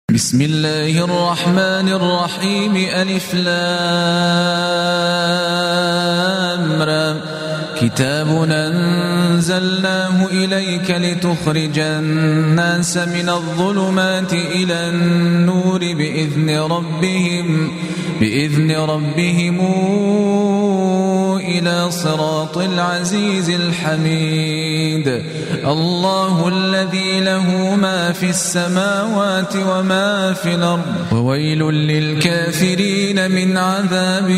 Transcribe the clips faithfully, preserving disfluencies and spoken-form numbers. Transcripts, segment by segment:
بسم الله الرحمن الرحيم ألف لام را كتاب أنزلناه إليك لتخرج الناس من الظلمات إلى النور بإذن ربهم بإذن ربهم إلى صراط العزيز الحميد. الله الذي له ما في السماوات وما في الأرض وويل للكافرين من عذاب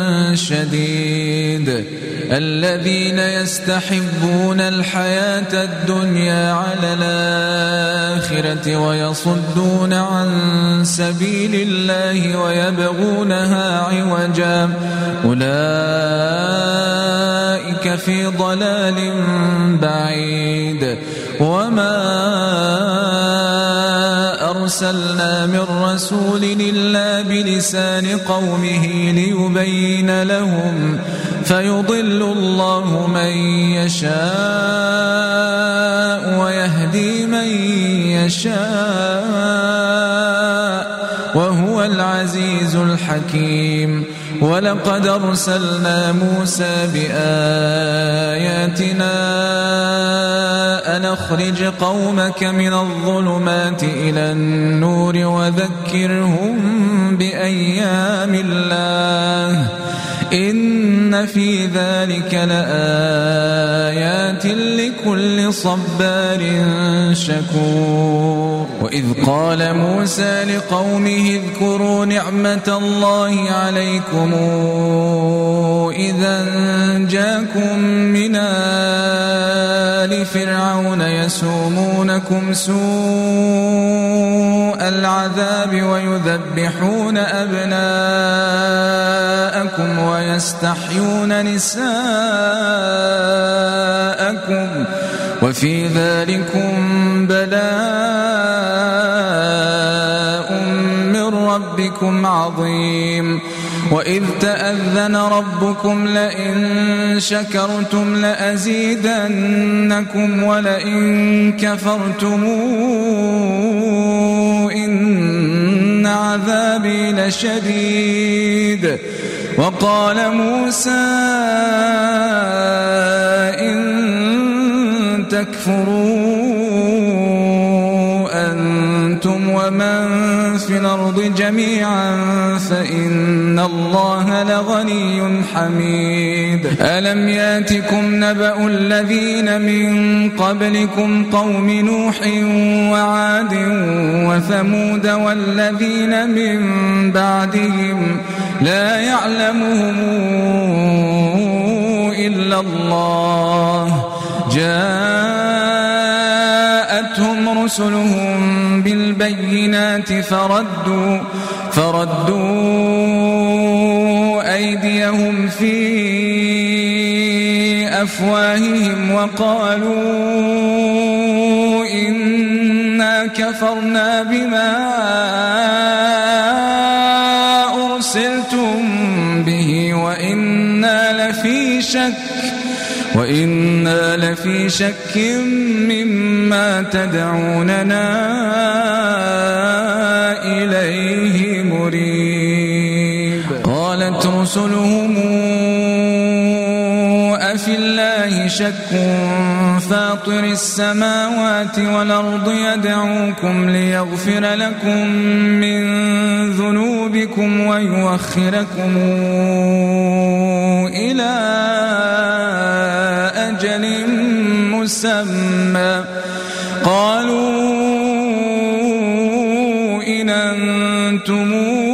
شديد. الذين يستحبون الحياة الدنيا على الآخرة ويصدون عن سبيل الله ويبغونها عوجا أولئك في ضلال بعيد. وما أرسلنا من رسول إلا بلسان قومه ليبين لهم فيضل الله من يشاء ويهدي من يشاء وهو العزيز الحكيم. ولقد أرسلنا موسى بآياتنا أن أخرج قومك من الظلمات إلى النور وذكرهم بأيام الله إن في ذلك لآيات لكل صبار شكور. وإذ قال موسى لقومه اذكروا نعمة الله عليكم إذا جاءكم من آل فرعون يسومونكم سوء العذاب ويذبحون أبناءكم ويستحيون نساءكم وفي ذلكم بلاء من ربكم عظيم. وإذ تأذن ربكم لئن شكرتم لأزيدنكم ولئن كفرتم إن عذابي لشديد. وقال موسى إن تكفروا أنتم ومن في الأرض جميعا فإن الله لغني حميد. ألم ياتكم نبأ الذين من قبلكم قوم نوح وعاد وثمود والذين من بعدهم لا يعلمهم إلا الله جاءتهم رسلهم بالبينات فردوا فردوا أيديهم في أفواههم وقالوا إنا كفرنا بما أرسلتم به وإنا لفي شك وإنا لفي شك مما تدعوننا إليه مريب. قالت رسلهم أفي الله شك فاطر السماوات والأرض يدعوكم ليغفر لكم من ذنوبكم ويؤخركم إلى أجل مسمى قالوا إن أنتم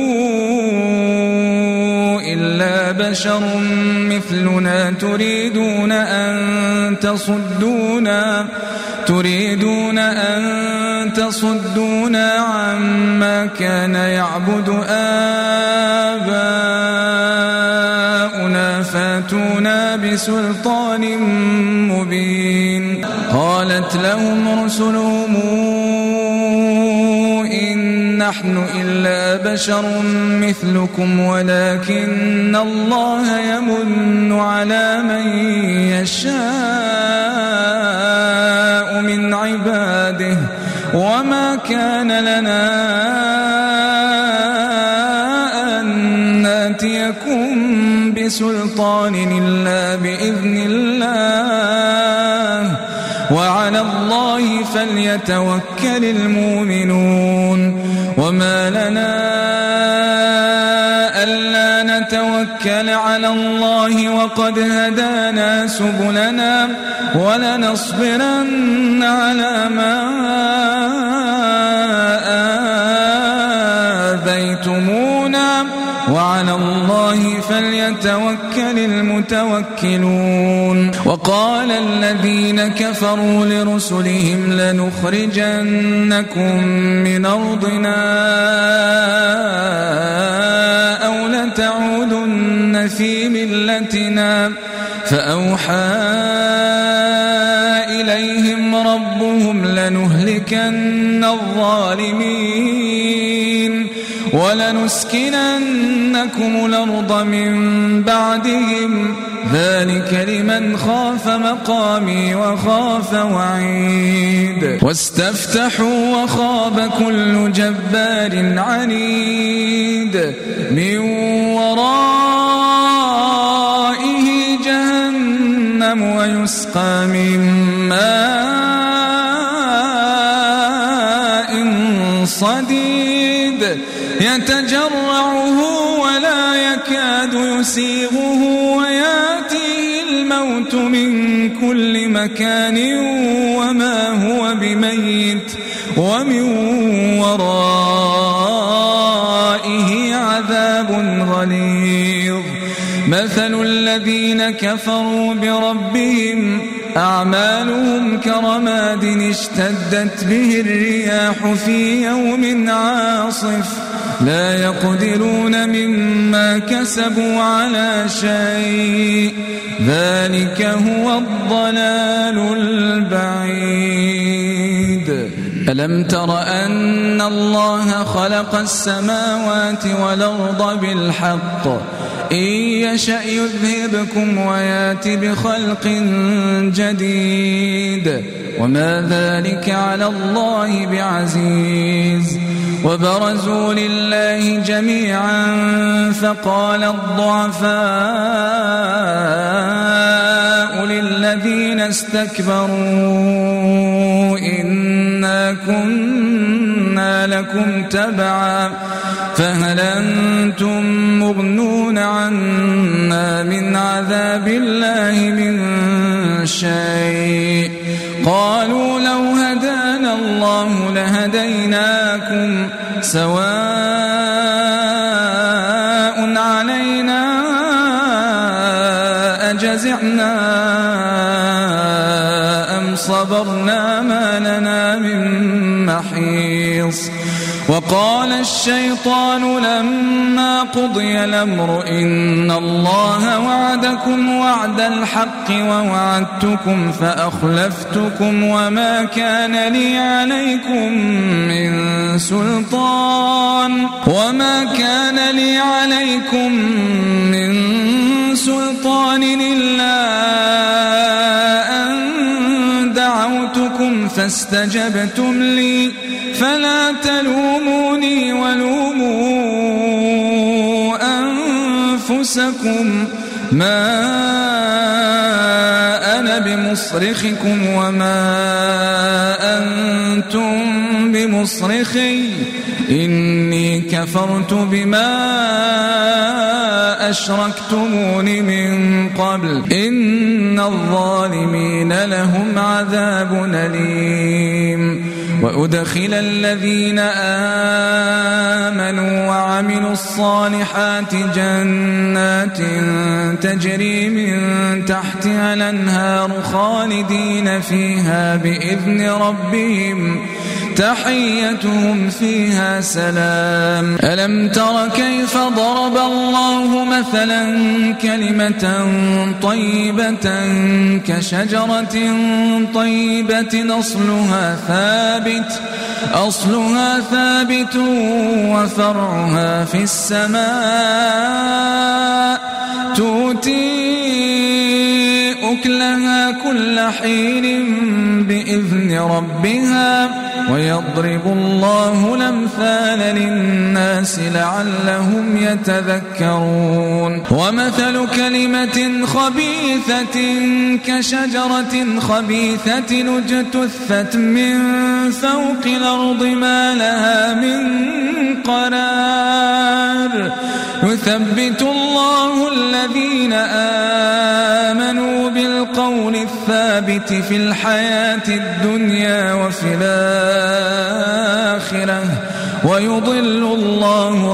إلا بشر مثلنا تريدون أن تصدونا تريدون أن تصدونا عما كان يعبد آباؤنا فاتونا بسلطان مبين. قالت لهم رسلهم إن نحن إلا بشر مثلكم ولكن الله يمن على من يشاء من عباده وما كان لنا سلطان إلا بإذن الله وعلى الله فليتوكل المؤمنون وما لنا ألا نتوكل على الله وقد هدانا سبلنا ولنصبرن على ما آذيتمونا وعلى الله فليتوكل المتوكلون وقال الذين كفروا لرسلهم لنخرجنكم من أرضنا أو لتعودن في ملتنا فأوحى إليهم ربهم لنهلكن الظالمين ولنسكننكم الأرض من بعدهم ذلك لمن خاف مقامي وخاف وعيد واستفتحوا وخاب كل جبار عنيد من ورائه جهنم ويسقى من ماء صديد يتجرعه ولا يكاد يسيغه ويأتيه الموت من كل مكان وما هو بميت ومن ورائه عذاب غليظ مثل الذين كفروا بربهم أعمالهم كرماد اشتدت به الرياح في يوم عاصف لا يقدرون مما كسبوا على شيء ذلك هو الضلال البعيد ألم تر أن الله خلق السماوات والأرض بالحق إن يشأ يذهبكم ويات بخلق جديد وما ذلك على الله بعزيز وبرزوا لله جميعا فقال الضعفاء للذين استكبروا إنا كنا لكم تبعا فهل أنتم مغنون عنا من عذاب الله من شيء قالوا لو هدانا الله لهديناكم سواء علينا أجزعنا أم صبرنا ما لنا من محيص وقال الشيطان لما قضي الأمر إن الله وعدكم وعد الحق ووعدتكم فأخلفتكم وما كان لي عليكم من سلطان وما كان لي عليكم من سلطان إلا أن دعوتكم فاستجبتم لي فلا تلوموني ولوموا أنفسكم ما أنا بمصرخكم وما أنتم بمصرخي إني كفرت بما أشركتمون من قبل إن الظالمين لهم عذاب أليم وأدخل الذين آمنوا وعملوا الصالحات جنات تجري من تحتها الأنهار خالدين فيها بإذن ربهم تحيتهم فيها سلام ألم تر كيف ضرب الله مثلا كلمة طيبة كشجرة طيبة أصلها ثابت أصلها ثابت وفرعها في السماء تؤتي أكلها كل حين بإذن ربها ويضرب الله الأمثال للناس لعلهم يتذكرون ومثل كلمة خبيثة كشجرة خبيثة اجتثت من فوق الأرض ما لها من قرار يثبت الله الذين آمنوا بالقول الثابت في الحياة الدنيا وفي الآخرة ويضل الله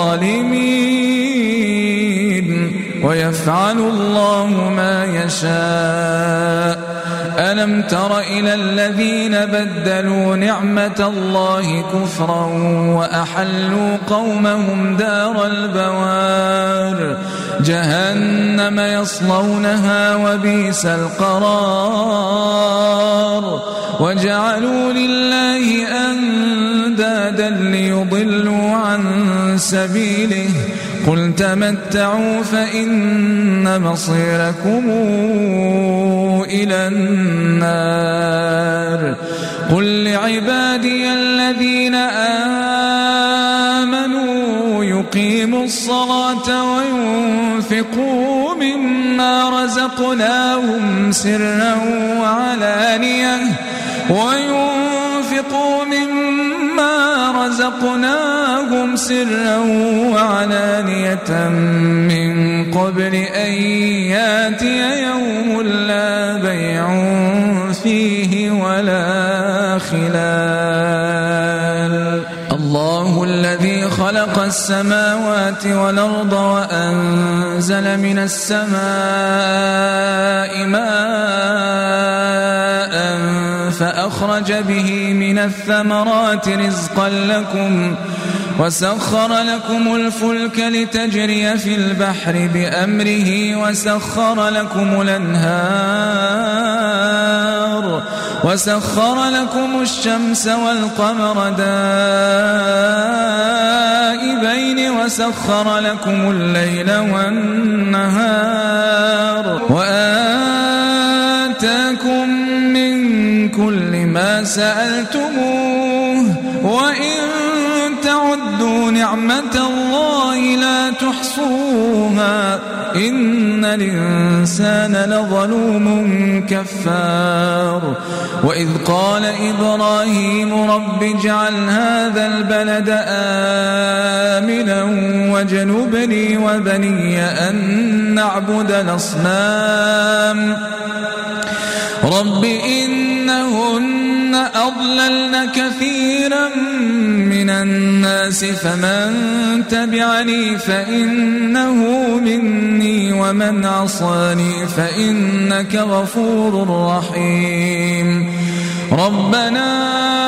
الظالمين ويفعل الله ما يشاء ألم تر إلى الذين بدلوا نعمة الله كفرا وأحلوا قومهم دار البوار جهنم يصلونها وبئس القرار وجعلوا لله أندادا ليضلوا عن سبيله قل تمتعوا فإن مصيركم إلى النار قل لعبادي الذين آمنوا يقيموا الصلاة وينفقوا مما رزقناهم سرا وعلانية وينفقوا مما رزقناهم سرا وعلانية من قبل أن ياتي يوم لا بيع فيه ولا خلال الله الذي خلق السماوات والأرض وأنزل من السماء ماء فأخرج به من الثمرات رزقا لكم وسخر لكم الفلك لتجري في البحر بأمره وسخر لكم الأنهار وسخر لكم الشمس والقمر دائبين وسخر لكم الليل والنهار وآتاكم من كل ما سألتموه وإن تعدوا نعمة الله لا تحصوها إن الإنسان لظلوم كفار وإذ قال إبراهيم رب اجعل هذا البلد آمنا واجنبني وبني أن نعبد الأصنام رب إنهن أضللن كثيرا من الناس فمن تبعني فإنه مني ومن عصاني فإنك غفور رحيم ربنا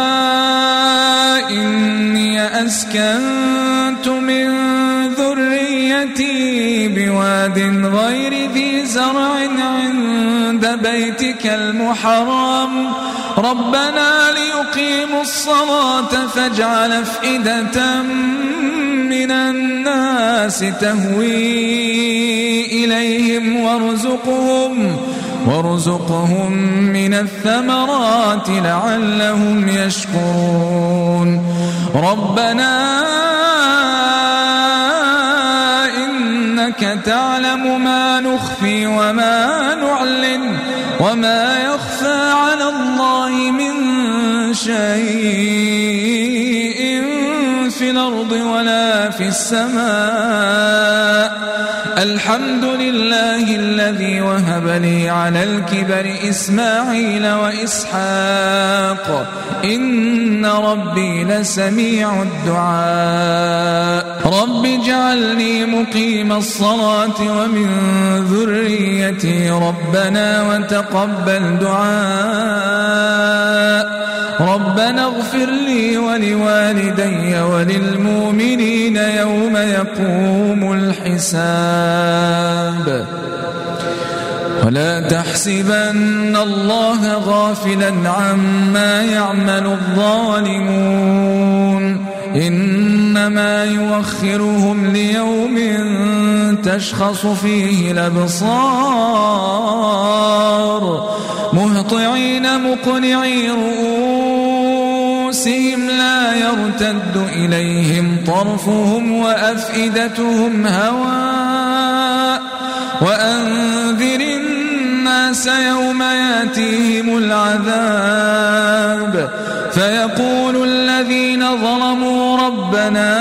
إني أسكنت من ذريتي بواد غير ذي زرع عند بيتك المحرم ربنا ليقيموا الصلاة فاجعل أفئدة من الناس تهوي إليهم وارزقهم وارزقهم من الثمرات لعلهم يشكرون ربنا إنك تعلم ما نخفي وما نعلن وما يخفى على الله من شيء في الأرض ولا في السماء الحمد لله الذي وهب لي على الكبر إسماعيل وإسحاق إن ربي لسميع الدعاء رب اجعلني مقيم الصلاة ومن ذريتي ربنا وتقبل دعاء ربنا اغفر لي ولوالدي وللمؤمنين يوم يقوم الحساب ولا تحسبن الله غافلا عما يعمل الظالمون إنما يؤخرهم ليوم تشخص فيه الأبصار مهطعين مقنعي رؤوسهم رؤوسهم لا يرتد إليهم طرفهم وأفئدتهم هواء وأنذر الناس يوم ياتيهم العذاب فيقول الذين ظلموا ربنا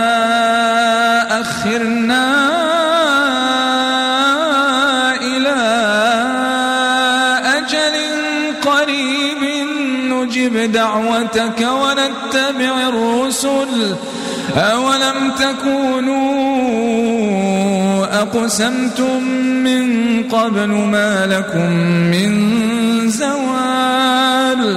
أخرنا إلى أجل قريب نجب دعوتك ونتبع الرسل أولم تكونوا أقسمتم من قبل ما لكم من زوال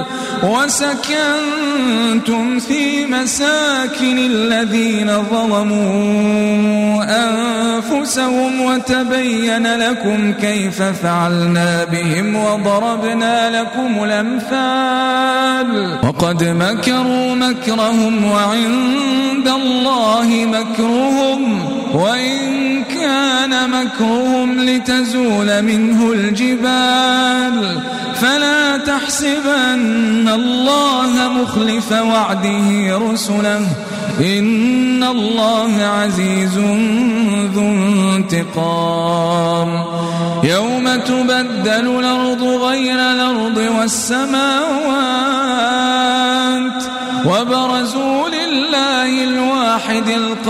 وسكنتم في مساكن الذين ظلموا أنفسهم وتبين لكم كيف فعلنا بهم وضربنا لكم الأمثال وقد مكروا مكرهم وعند الله مكرهم وإن كان مكرهم لتزول منه الجبال فلا تحسبن الله مخلف وعده رسله إن الله عزيز ذو انتقام يوم تبدل الأرض غير الأرض والسماوات وبرزوا لله الواحد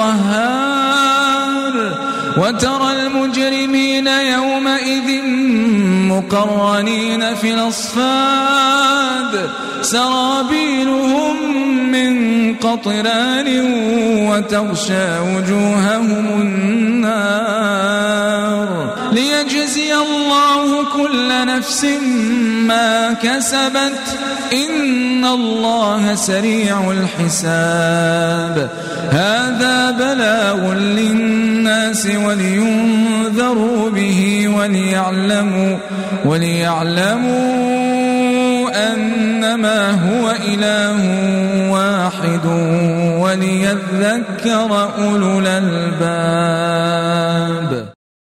القهار وترى المجرمين يومئذ مقرنين في الأصفاد سرابيلهم من قطران وتغشى وجوههم النار ليجزي الله كل نفس ما كسبت إن الله سريع الحساب هذا بلاغ للناس ولينذروا به وليعلموا وليعلموا أنما هو إله واحد وليذكر أولو الألباب.